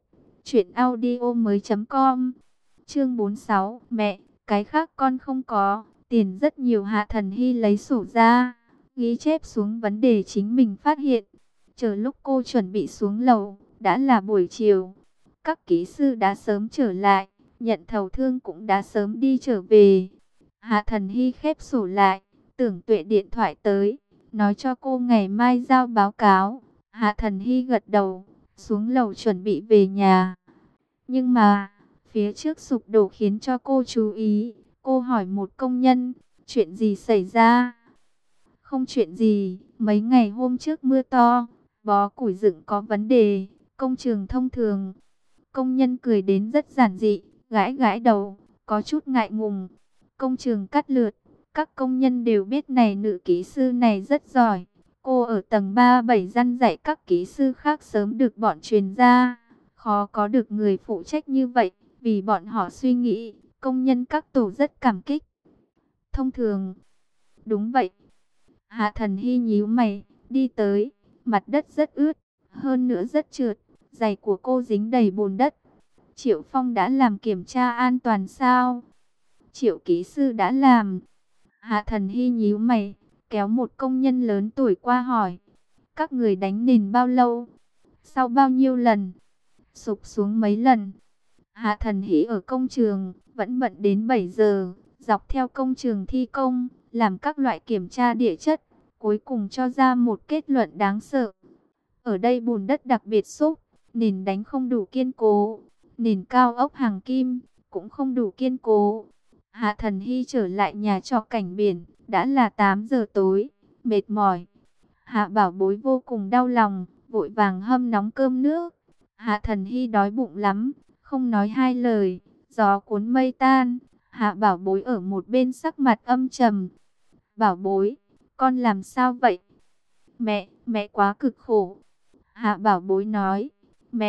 truyệnaudiomoi.com. Chương 46, mẹ, cái khác con không có, tiền rất nhiều. Hạ Thần Hy lấy sổ ra, ghi chép xuống vấn đề chính mình phát hiện. Chờ lúc cô chuẩn bị xuống lầu, đã là buổi chiều. Các kỹ sư đã sớm trở lại, nhận thầu thương cũng đã sớm đi trở về. Hạ Thần Hy khép sổ lại, Tưởng Tuệ điện thoại tới, nói cho cô ngày mai giao báo cáo. Hạ Thần Hy gật đầu, xuống lầu chuẩn bị về nhà. Nhưng mà, phía trước sụp đổ khiến cho cô chú ý. Cô hỏi một công nhân, chuyện gì xảy ra? Không chuyện gì, mấy ngày hôm trước mưa to, bó củi dựng có vấn đề, công trường thông thường. Công nhân cười đến rất giản dị, gãi gãi đầu, có chút ngại ngùng. Công trường cắt lượt, các công nhân đều biết này nữ kỹ sư này rất giỏi. Cô ở tầng 37 dăn dạy các kỹ sư khác sớm được bọn truyền ra. Khó có được người phụ trách như vậy, vì bọn họ suy nghĩ, công nhân các tổ rất cảm kích. Thông thường, đúng vậy. Hạ Thần Hy nhíu mày, đi tới, mặt đất rất ướt, hơn nữa rất trượt, giày của cô dính đầy bùn đất. Triệu Phong đã làm kiểm tra an toàn sao? Triệu kỹ sư đã làm. Hạ Thần Hy nhíu mày, kéo một công nhân lớn tuổi qua hỏi. Các người đánh nền bao lâu? Sau bao nhiêu lần? Sụp xuống mấy lần? Hạ Thần Hy ở công trường, vẫn bận đến 7 giờ, dọc theo công trường thi công, làm các loại kiểm tra địa chất, cuối cùng cho ra một kết luận đáng sợ. Ở đây bùn đất đặc biệt xốp, nền đánh không đủ kiên cố, nền cao ốc hàng kim cũng không đủ kiên cố. Hạ Thần Hy trở lại nhà trọ cảnh biển, đã là 8 giờ tối, mệt mỏi. Hạ Bảo Bối vô cùng đau lòng, vội vàng hâm nóng cơm nước. Hạ Thần Hy đói bụng lắm, không nói hai lời, gió cuốn mây tan. Hạ Bảo Bối ở một bên sắc mặt âm trầm. Bảo Bối, con làm sao vậy? Mẹ quá cực khổ. Hạ Bảo Bối nói, mẹ,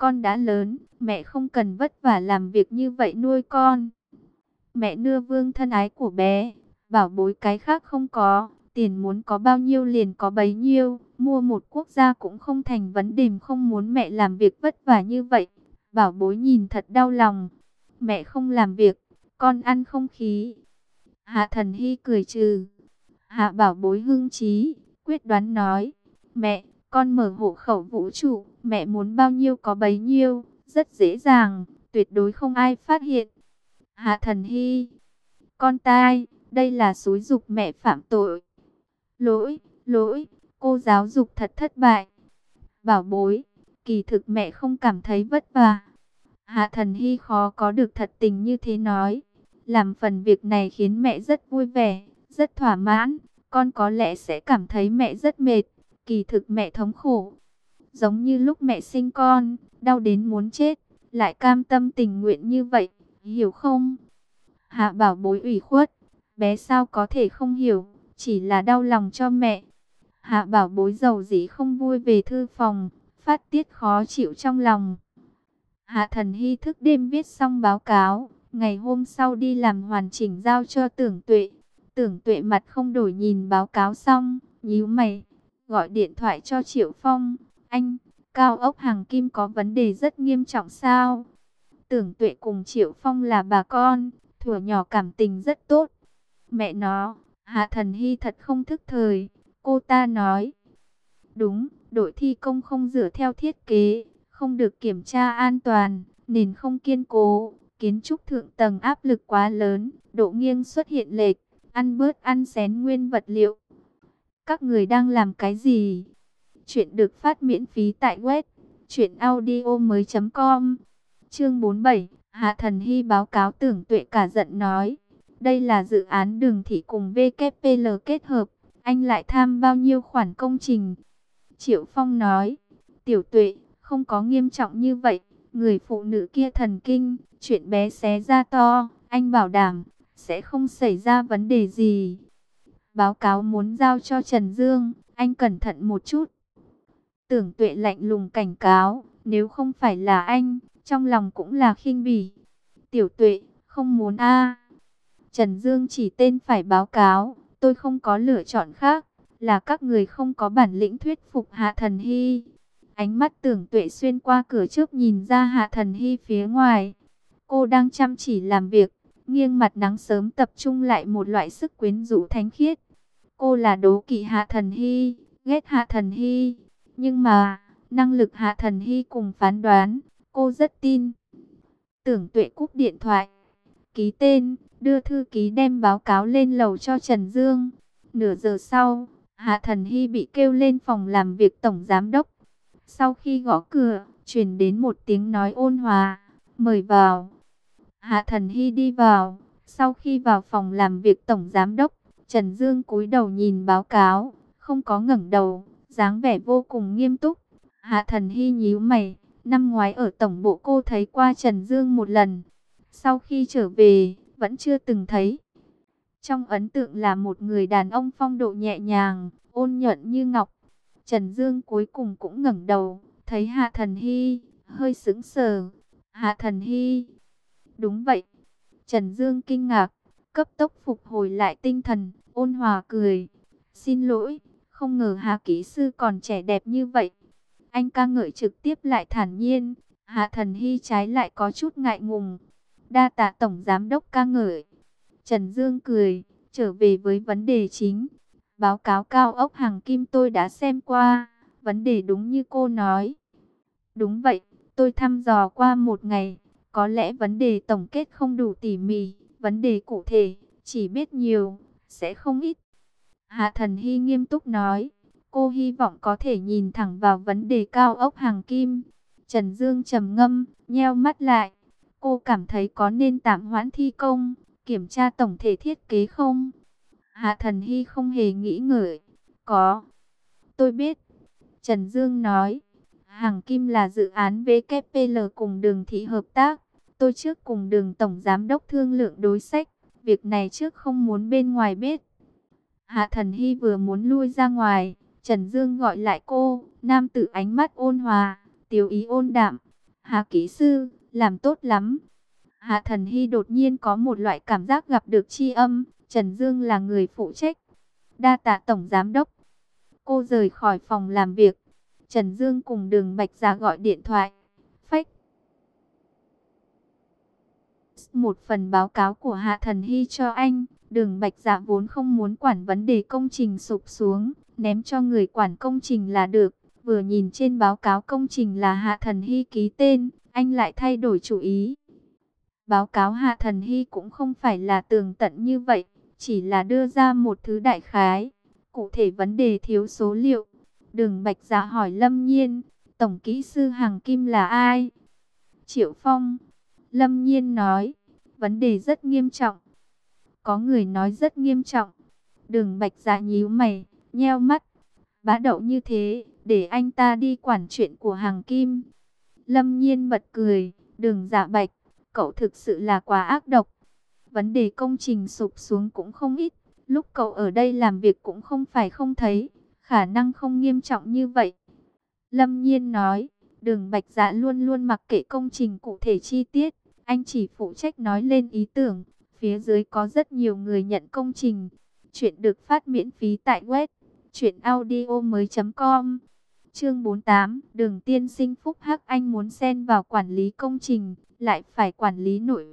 con đã lớn, mẹ không cần vất vả làm việc như vậy nuôi con. Mẹ nưa vương thân ái của bé, bảo bối cái khác không có, tiền muốn có bao nhiêu liền có bấy nhiêu, mua một quốc gia cũng không thành vấn đề, không muốn mẹ làm việc vất vả như vậy. Bảo bối nhìn thật đau lòng, mẹ không làm việc, con ăn không khí. Hạ Thần Hy cười trừ. Hạ Bảo Bối hưng chí, quyết đoán nói, mẹ, con mở hộ khẩu vũ trụ, mẹ muốn bao nhiêu có bấy nhiêu, rất dễ dàng, tuyệt đối không ai phát hiện. Hạ Thần Hy, con tai, đây là xúi giục mẹ phạm tội. Lỗi, lỗi, cô giáo dục thật thất bại. Bảo Bối, kỳ thực mẹ không cảm thấy vất vả. Hạ Thần Hy khó có được thật tình như thế nói. Làm phần việc này khiến mẹ rất vui vẻ, rất thỏa mãn. Con có lẽ sẽ cảm thấy mẹ rất mệt. Kỳ thực mẹ thống khổ. Giống như lúc mẹ sinh con, đau đến muốn chết, lại cam tâm tình nguyện như vậy, hiểu không? Hạ Bảo Bối ủy khuất, bé sao có thể không hiểu, chỉ là đau lòng cho mẹ. Hạ Bảo Bối dầu dĩ không vui về thư phòng, phát tiết khó chịu trong lòng. Hạ Thần Hy thức đêm viết xong báo cáo, ngày hôm sau đi làm hoàn chỉnh giao cho Tưởng Tuệ. Tưởng Tuệ mặt không đổi nhìn báo cáo xong, nhíu mày, gọi điện thoại cho Triệu Phong. Anh, cao ốc hàng kim có vấn đề rất nghiêm trọng sao? Tưởng Tuệ cùng Triệu Phong là bà con, thuở nhỏ cảm tình rất tốt. Mẹ nó, Hạ Thần Hy thật không thức thời, cô ta nói. Đúng, đội thi công không dựa theo thiết kế, không được kiểm tra an toàn, nền không kiên cố, kiến trúc thượng tầng áp lực quá lớn, độ nghiêng xuất hiện lệch, ăn bớt ăn xén nguyên vật liệu. Các người đang làm cái gì? Chuyện được phát miễn phí tại web truyệnaudiomoi.com. Chương 47, Hạ Thần Hy báo cáo Tưởng Tuệ cả giận nói, đây là dự án đường thị cùng VKPL kết hợp, anh lại tham bao nhiêu khoản công trình? Triệu Phong nói, Tiểu Tuệ, không có nghiêm trọng như vậy, người phụ nữ kia thần kinh, chuyện bé xé ra to, anh bảo đảm, sẽ không xảy ra vấn đề gì. Báo cáo muốn giao cho Trần Dương, anh cẩn thận một chút. Tưởng Tuệ lạnh lùng cảnh cáo, nếu không phải là anh, trong lòng cũng là khinh bỉ. Tiểu Tuệ, không muốn a. Trần Dương chỉ tên phải báo cáo, tôi không có lựa chọn khác, là các người không có bản lĩnh thuyết phục Hạ Thần Hy. Ánh mắt Tưởng Tuệ xuyên qua cửa trước nhìn ra Hạ Thần Hy phía ngoài. Cô đang chăm chỉ làm việc, nghiêng mặt nắng sớm tập trung lại một loại sức quyến rũ thánh khiết. Cô là đố kỵ Hạ Thần Hy, ghét Hạ Thần Hy, nhưng mà năng lực Hạ Thần Hy cùng phán đoán, cô rất tin. Tưởng Tuệ cúp điện thoại, ký tên, đưa thư ký đem báo cáo lên lầu cho Trần Dương. Nửa giờ sau, Hạ Thần Hy bị kêu lên phòng làm việc tổng giám đốc. Sau khi gõ cửa, truyền đến một tiếng nói ôn hòa, mời vào. Hạ Thần Hy đi vào, sau khi vào phòng làm việc tổng giám đốc, Trần Dương cúi đầu nhìn báo cáo, không có ngẩng đầu, dáng vẻ vô cùng nghiêm túc. Hạ Thần Hy nhíu mày, năm ngoái ở tổng bộ cô thấy qua Trần Dương một lần, sau khi trở về, vẫn chưa từng thấy. Trong ấn tượng là một người đàn ông phong độ nhẹ nhàng, ôn nhuận như ngọc. Trần Dương cuối cùng cũng ngẩng đầu, thấy Hạ Thần Hy, hơi sững sờ. Hạ Thần Hy, đúng vậy. Trần Dương kinh ngạc, cấp tốc phục hồi lại tinh thần, ôn hòa cười. Xin lỗi, không ngờ Hạ kỹ sư còn trẻ đẹp như vậy. Anh ca ngợi trực tiếp lại thản nhiên, Hạ Thần Hy trái lại có chút ngại ngùng. Đa tạ tổng giám đốc ca ngợi. Trần Dương cười, trở về với vấn đề chính. Báo cáo cao ốc hàng kim tôi đã xem qua, vấn đề đúng như cô nói. Đúng vậy, tôi thăm dò qua một ngày, có lẽ vấn đề tổng kết không đủ tỉ mỉ, vấn đề cụ thể, chỉ biết nhiều, sẽ không ít. Hạ Thần Hy nghiêm túc nói, cô hy vọng có thể nhìn thẳng vào vấn đề cao ốc hàng kim. Trần Dương trầm ngâm, nheo mắt lại, cô cảm thấy có nên tạm hoãn thi công, kiểm tra tổng thể thiết kế không? Hạ Thần Hy không hề nghĩ ngợi. Có. Tôi biết. Trần Dương nói. Hàng kim là dự án VKPL cùng Đường thị hợp tác. Tôi trước cùng Đường tổng giám đốc thương lượng đối sách. Việc này trước không muốn bên ngoài biết. Hạ Thần Hy vừa muốn lui ra ngoài. Trần Dương gọi lại cô. Nam tử ánh mắt ôn hòa, tiểu ý ôn đạm. Hạ kỹ sư, làm tốt lắm. Hạ Thần Hy đột nhiên có một loại cảm giác gặp được tri âm. Trần Dương là người phụ trách. Đa tạ Tổng Giám Đốc. Cô rời khỏi phòng làm việc. Trần Dương cùng Đường Bạch Dạ gọi điện thoại. Phách. Một phần báo cáo của Hạ Thần Hy cho anh. Đường Bạch Dạ vốn không muốn quản vấn đề công trình sụp xuống, ném cho người quản công trình là được. Vừa nhìn trên báo cáo công trình là Hạ Thần Hy ký tên, anh lại thay đổi chủ ý. Báo cáo Hạ Thần Hy cũng không phải là tường tận như vậy, chỉ là đưa ra một thứ đại khái. Cụ thể vấn đề thiếu số liệu. Đường Bạch Dạ hỏi Lâm Nhiên, Tổng kỹ sư Hằng Kim là ai? Triệu Phong. Lâm Nhiên nói, vấn đề rất nghiêm trọng. Có người nói rất nghiêm trọng. Đường Bạch Dạ nhíu mày, nheo mắt. Bá đậu như thế, để anh ta đi quản chuyện của Hằng Kim. Lâm Nhiên bật cười, Đường Dạ Bạch, cậu thực sự là quá ác độc. Vấn đề công trình sụp xuống cũng không ít. Lúc cậu ở đây làm việc cũng không phải không thấy. Khả năng không nghiêm trọng như vậy. Lâm Nhiên nói, Đường Bạch Dạ luôn luôn mặc kệ công trình cụ thể chi tiết. Anh chỉ phụ trách nói lên ý tưởng. Phía dưới có rất nhiều người nhận công trình. Chuyện được phát miễn phí tại web truyệnaudiomoi.com. Chương 48, Đường tiên sinh phúc hắc, anh muốn xen vào quản lý công trình, lại phải quản lý nội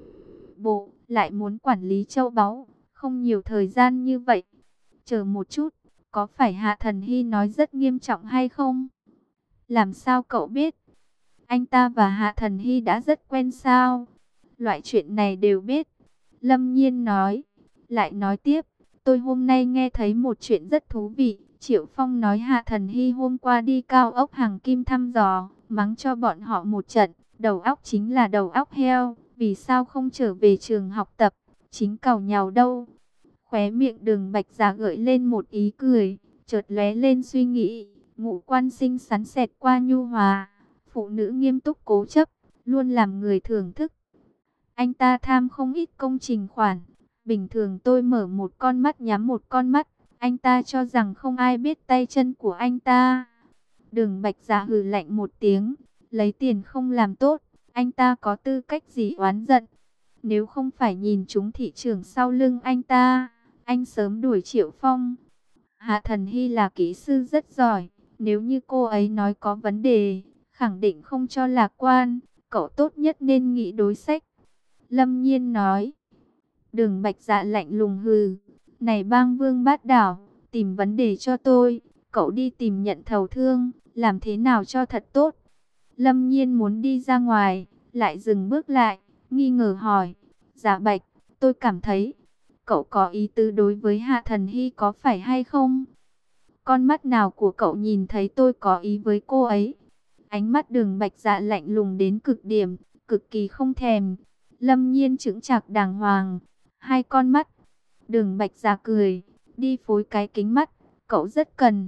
bộ, lại muốn quản lý châu báu, không nhiều thời gian như vậy. Chờ một chút, có phải Hạ Thần Hy nói rất nghiêm trọng hay không? Làm sao cậu biết? Anh ta và Hạ Thần Hy đã rất quen sao? Loại chuyện này đều biết. Lâm Nhiên nói, lại nói tiếp, tôi hôm nay nghe thấy một chuyện rất thú vị. Triệu Phong nói Hạ Thần Hy hôm qua đi cao ốc Hằng Kim thăm dò, mắng cho bọn họ một trận, đầu óc chính là đầu óc heo, vì sao không trở về trường học tập, chính càu nhàu đâu. Khóe miệng Đường Bạch Dạ gợi lên một ý cười, chợt lóe lên suy nghĩ, ngũ quan xinh xắn xẹt qua nhu hòa, phụ nữ nghiêm túc cố chấp, luôn làm người thưởng thức. Anh ta tham không ít công trình khoản, bình thường tôi mở một con mắt nhắm một con mắt, anh ta cho rằng không ai biết tay chân của anh ta. Đường Bạch Dạ hừ lạnh một tiếng, lấy tiền không làm tốt, anh ta có tư cách gì oán giận. Nếu không phải nhìn trúng thị trường sau lưng anh ta, anh sớm đuổi Triệu Phong. Hạ Thần Hy là kỹ sư rất giỏi, nếu như cô ấy nói có vấn đề, khẳng định không cho lạc quan, cậu tốt nhất nên nghĩ đối sách. Lâm Nhiên nói. Đường Bạch Dạ lạnh lùng hừ, này bang vương bát đảo, tìm vấn đề cho tôi, cậu đi tìm nhận thầu thương, làm thế nào cho thật tốt. Lâm Nhiên muốn đi ra ngoài, lại dừng bước lại, nghi ngờ hỏi, Dạ Bạch, tôi cảm thấy, cậu có ý tứ đối với Hạ Thần Hy có phải hay không? Con mắt nào của cậu nhìn thấy tôi có ý với cô ấy? Ánh mắt Đường Bạch Dạ lạnh lùng đến cực điểm, cực kỳ không thèm. Lâm Nhiên chững chạc đàng hoàng, hai con mắt. Đường Bạch Dạ cười, đi phối cái kính mắt, cậu rất cần.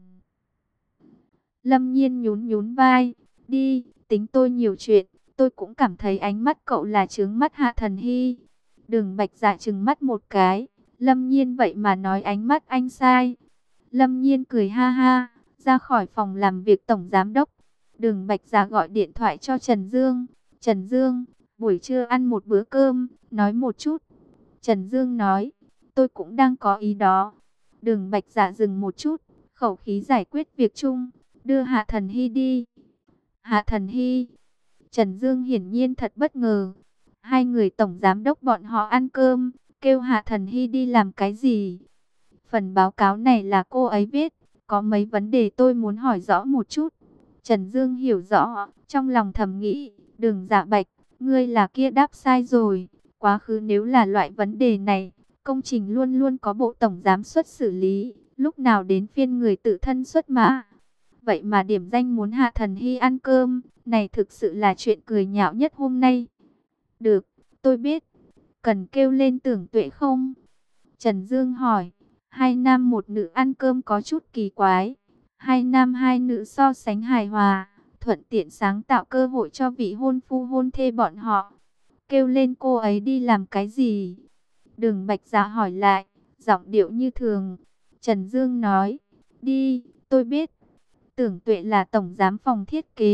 Lâm Nhiên nhún nhún vai, đi, tính tôi nhiều chuyện, tôi cũng cảm thấy ánh mắt cậu là chướng mắt Hạ Thần Hy. Đường Bạch Dạ trừng mắt một cái, Lâm Nhiên vậy mà nói ánh mắt anh sai. Lâm Nhiên cười ha ha, ra khỏi phòng làm việc Tổng Giám Đốc. Đường Bạch Dạ gọi điện thoại cho Trần Dương. Trần Dương, buổi trưa ăn một bữa cơm, nói một chút. Trần Dương nói, tôi cũng đang có ý đó. Đường Bạch Dạ dừng một chút, khẩu khí giải quyết việc chung, đưa Hạ Thần Hy đi. Hạ Thần Hy, Trần Dương hiển nhiên thật bất ngờ. Hai người Tổng Giám Đốc bọn họ ăn cơm, kêu Hạ Thần Hy đi làm cái gì? Phần báo cáo này là cô ấy viết, có mấy vấn đề tôi muốn hỏi rõ một chút. Trần Dương hiểu rõ, trong lòng thầm nghĩ, Đường Dạ Bạch, ngươi là kia đáp sai rồi. Quá khứ nếu là loại vấn đề này, công trình luôn luôn có bộ tổng giám xuất xử lý, lúc nào đến phiên người tự thân xuất mã. Vậy mà điểm danh muốn Hạ Thần Hy ăn cơm, này thực sự là chuyện cười nhạo nhất hôm nay. Được, tôi biết. Cần kêu lên Tưởng Tuệ không? Trần Dương hỏi. Hai nam một nữ ăn cơm có chút kỳ quái. Hai nam hai nữ so sánh hài hòa, thuận tiện sáng tạo cơ hội cho vị hôn phu hôn thê bọn họ. Kêu lên cô ấy đi làm cái gì? Đường Bạch Dạ hỏi lại, giọng điệu như thường. Trần Dương nói, đi, tôi biết. Tưởng Tuệ là tổng giám phòng thiết kế,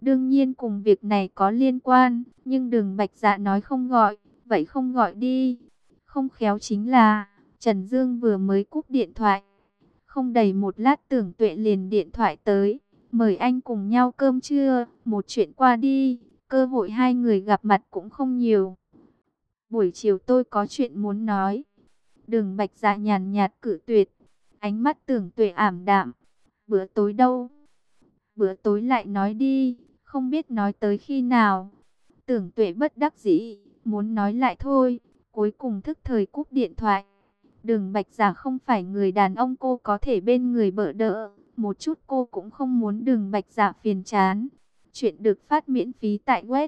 đương nhiên cùng việc này có liên quan, nhưng Đường Bạch Dạ nói không gọi, vậy không gọi đi. Không khéo chính là, Trần Dương vừa mới cúp điện thoại. Không đầy một lát Tưởng Tuệ liền điện thoại tới, mời anh cùng nhau cơm trưa, một chuyện qua đi, cơ hội hai người gặp mặt cũng không nhiều. Buổi chiều tôi có chuyện muốn nói. Đường Bạch Dạ nhàn nhạt cự tuyệt, ánh mắt Tưởng Tuệ ảm đạm. Bữa tối đâu? Bữa tối lại nói đi, không biết nói tới khi nào. Tưởng Tuệ bất đắc dĩ, muốn nói lại thôi, cuối cùng thức thời cúp điện thoại. Đường Bạch Dạ không phải người đàn ông cô có thể bên người bợ đỡ, một chút cô cũng không muốn Đường Bạch Dạ phiền chán. Chuyện được phát miễn phí tại web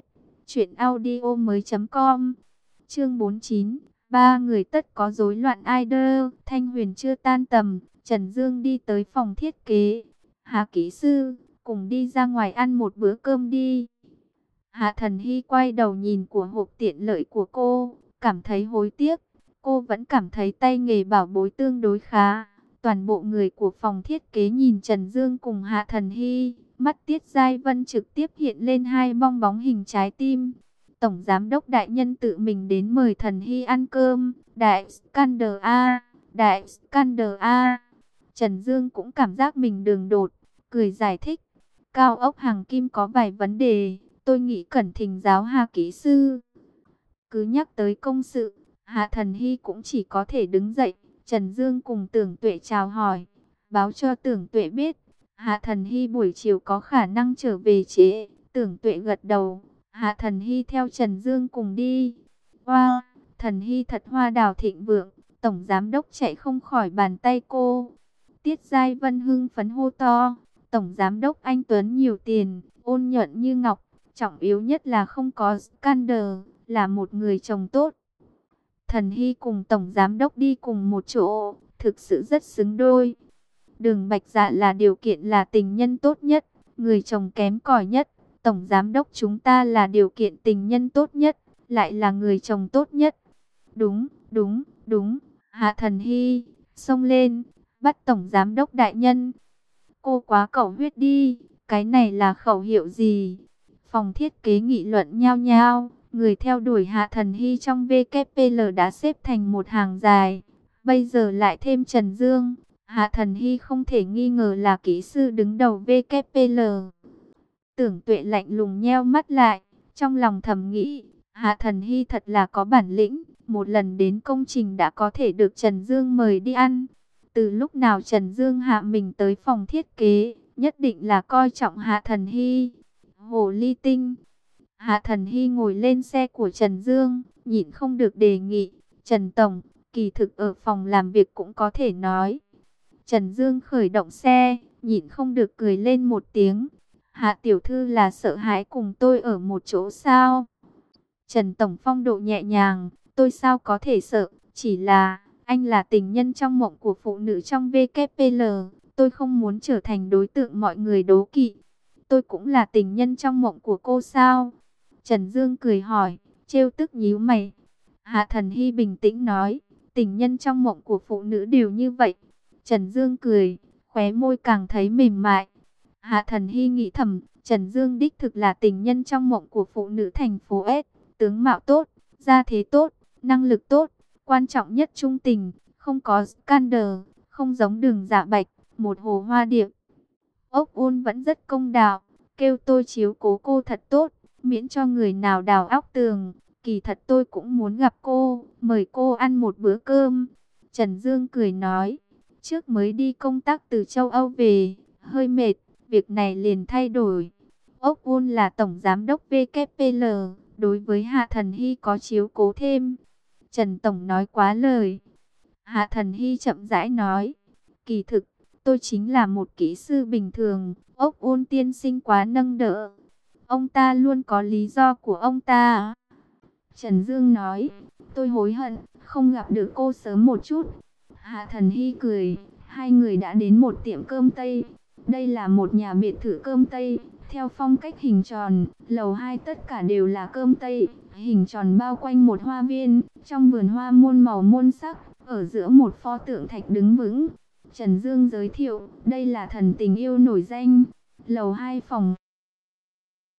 truyệnaudiomoi.com. Chương 49, ba người tất có rối loạn idol. Thanh Huyền chưa tan tầm, Trần Dương đi tới phòng thiết kế. Hà kỹ sư, cùng đi ra ngoài ăn một bữa cơm đi. Hạ Thần Hy quay đầu nhìn của hộp tiện lợi của cô, cảm thấy hối tiếc. Cô vẫn cảm thấy tay nghề bảo bối tương đối khá. Toàn bộ người của phòng thiết kế nhìn Trần Dương cùng Hạ Thần Hy, mắt Tiết Giai Vân trực tiếp hiện lên hai bong bóng hình trái tim. Tổng giám đốc đại nhân tự mình đến mời Thần Hy ăn cơm. Đại scandal A, đại scandal A. Trần Dương cũng cảm giác mình đường đột, cười giải thích. Cao ốc hàng kim có vài vấn đề, tôi nghĩ cần thỉnh giáo Hà kỹ sư. Cứ nhắc tới công sự, Hạ Thần Hy cũng chỉ có thể đứng dậy. Trần Dương cùng Tưởng Tuệ chào hỏi, báo cho Tưởng Tuệ biết Hạ Thần Hy buổi chiều có khả năng trở về trễ. Tưởng Tuệ gật đầu, Hạ Thần Hy theo Trần Dương cùng đi. Wow, Thần Hy thật hoa đào thịnh vượng, tổng giám đốc chạy không khỏi bàn tay cô. Tiết Giai Vân hưng phấn hô to, tổng giám đốc anh Tuấn nhiều tiền, ôn nhuận như ngọc, trọng yếu nhất là không có scandal, là một người chồng tốt. Thần Hy cùng tổng giám đốc đi cùng một chỗ, thực sự rất xứng đôi. Đường Bạch Dạ là điều kiện là tình nhân tốt nhất, người chồng kém cỏi nhất. Tổng giám đốc chúng ta là điều kiện tình nhân tốt nhất, lại là người chồng tốt nhất. Đúng, đúng, đúng. Hạ Thần Hy xông lên, bắt tổng giám đốc đại nhân. Cô quá cầu huyết đi, cái này là khẩu hiệu gì? Phòng thiết kế nghị luận nhao nhao, người theo đuổi Hạ Thần Hy trong VKPL đã xếp thành một hàng dài. Bây giờ lại thêm Trần Dương, Hạ Thần Hy không thể nghi ngờ là kỹ sư đứng đầu VKPL. Tưởng Tuệ lạnh lùng nheo mắt lại, trong lòng thầm nghĩ, Hạ Thần Hy thật là có bản lĩnh, một lần đến công trình đã có thể được Trần Dương mời đi ăn. Từ lúc nào Trần Dương hạ mình tới phòng thiết kế, nhất định là coi trọng Hạ Thần Hy. Hồ ly tinh. Hạ Thần Hy ngồi lên xe của Trần Dương, nhịn không được đề nghị, Trần Tổng, kỳ thực ở phòng làm việc cũng có thể nói. Trần Dương khởi động xe, nhịn không được cười lên một tiếng. Hạ tiểu thư là sợ hãi cùng tôi ở một chỗ sao? Trần Tổng phong độ nhẹ nhàng, tôi sao có thể sợ, chỉ là anh là tình nhân trong mộng của phụ nữ trong VKPL, tôi không muốn trở thành đối tượng mọi người đố kỵ. Tôi cũng là tình nhân trong mộng của cô sao? Trần Dương cười hỏi, trêu tức nhíu mày. Hạ Thần Hy bình tĩnh nói, tình nhân trong mộng của phụ nữ đều như vậy. Trần Dương cười, khóe môi càng thấy mềm mại. Hạ Thần Hy nghĩ thầm, Trần Dương đích thực là tình nhân trong mộng của phụ nữ thành phố S, tướng mạo tốt, gia thế tốt, năng lực tốt, quan trọng nhất trung tình, không có scandal, không giống Đường Dạ Bạch, một hồ hoa điệp. Ốc Ôn vẫn rất công đạo, kêu tôi chiếu cố cô thật tốt, miễn cho người nào đào óc tường. Kỳ thật tôi cũng muốn gặp cô, mời cô ăn một bữa cơm. Trần Dương cười nói, trước mới đi công tác từ châu Âu về, hơi mệt, việc này liền thay đổi. Ốc Ôn là tổng giám đốc VKPL, đối với Hạ Thần Hy có chiếu cố thêm. Trần Tổng nói quá lời. Hạ Thần Hy chậm rãi nói, kỳ thực, tôi chính là một kỹ sư bình thường, Ốc Ôn tiên sinh quá nâng đỡ. Ông ta luôn có lý do của ông ta. Trần Dương nói, tôi hối hận, không gặp được cô sớm một chút. Hạ Thần Hy cười, hai người đã đến một tiệm cơm Tây. Đây là một nhà biệt thự cơm Tây, theo phong cách hình tròn, lầu 2 tất cả đều là cơm Tây. Hình tròn bao quanh một hoa viên, trong vườn hoa muôn màu muôn sắc, ở giữa một pho tượng thạch đứng vững. Trần Dương giới thiệu, đây là thần tình yêu nổi danh. Lầu 2 phòng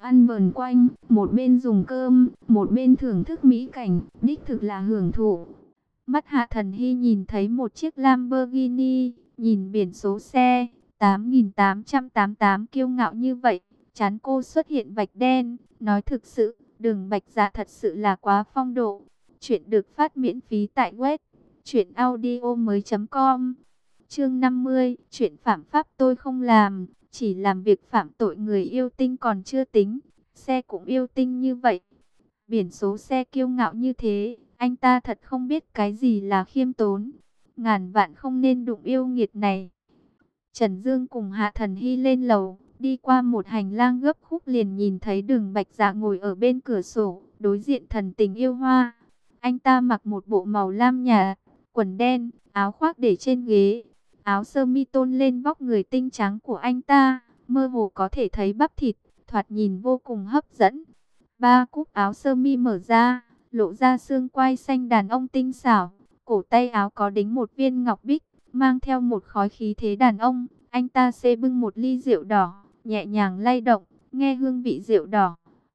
ăn vờn quanh, một bên dùng cơm, một bên thưởng thức mỹ cảnh, đích thực là hưởng thụ. Mắt Hạ Thần Hy nhìn thấy một chiếc Lamborghini, nhìn biển số xe 8888 kiêu ngạo như vậy, trán cô xuất hiện vạch đen, nói thực sự, Đường Bạch Dạ thật sự là quá phong độ. Chuyện được phát miễn phí tại web truyệnaudiomoi.com. Chương 50, chuyện phạm pháp tôi không làm, chỉ làm việc phạm tội người yêu tinh còn chưa tính, xe cũng yêu tinh như vậy. Biển số xe kiêu ngạo như thế, anh ta thật không biết cái gì là khiêm tốn. Ngàn vạn không nên đụng yêu nghiệt này. Trần Dương cùng Hạ Thần Hy lên lầu, đi qua một hành lang gấp khúc liền nhìn thấy Đường Bạch Dạ ngồi ở bên cửa sổ, đối diện thần tình yêu hoa. Anh ta mặc một bộ màu lam nhạt, quần đen, áo khoác để trên ghế. Áo sơ mi tôn lên vóc người tinh trắng của anh ta, mơ hồ có thể thấy bắp thịt, thoạt nhìn vô cùng hấp dẫn. Ba cúc áo sơ mi mở ra, lộ ra xương quai xanh đàn ông tinh xảo. Cổ tay áo có đính một viên ngọc bích, mang theo một khói khí thế đàn ông. Anh ta xê bưng một ly rượu đỏ, nhẹ nhàng lay động, nghe hương vị rượu đỏ.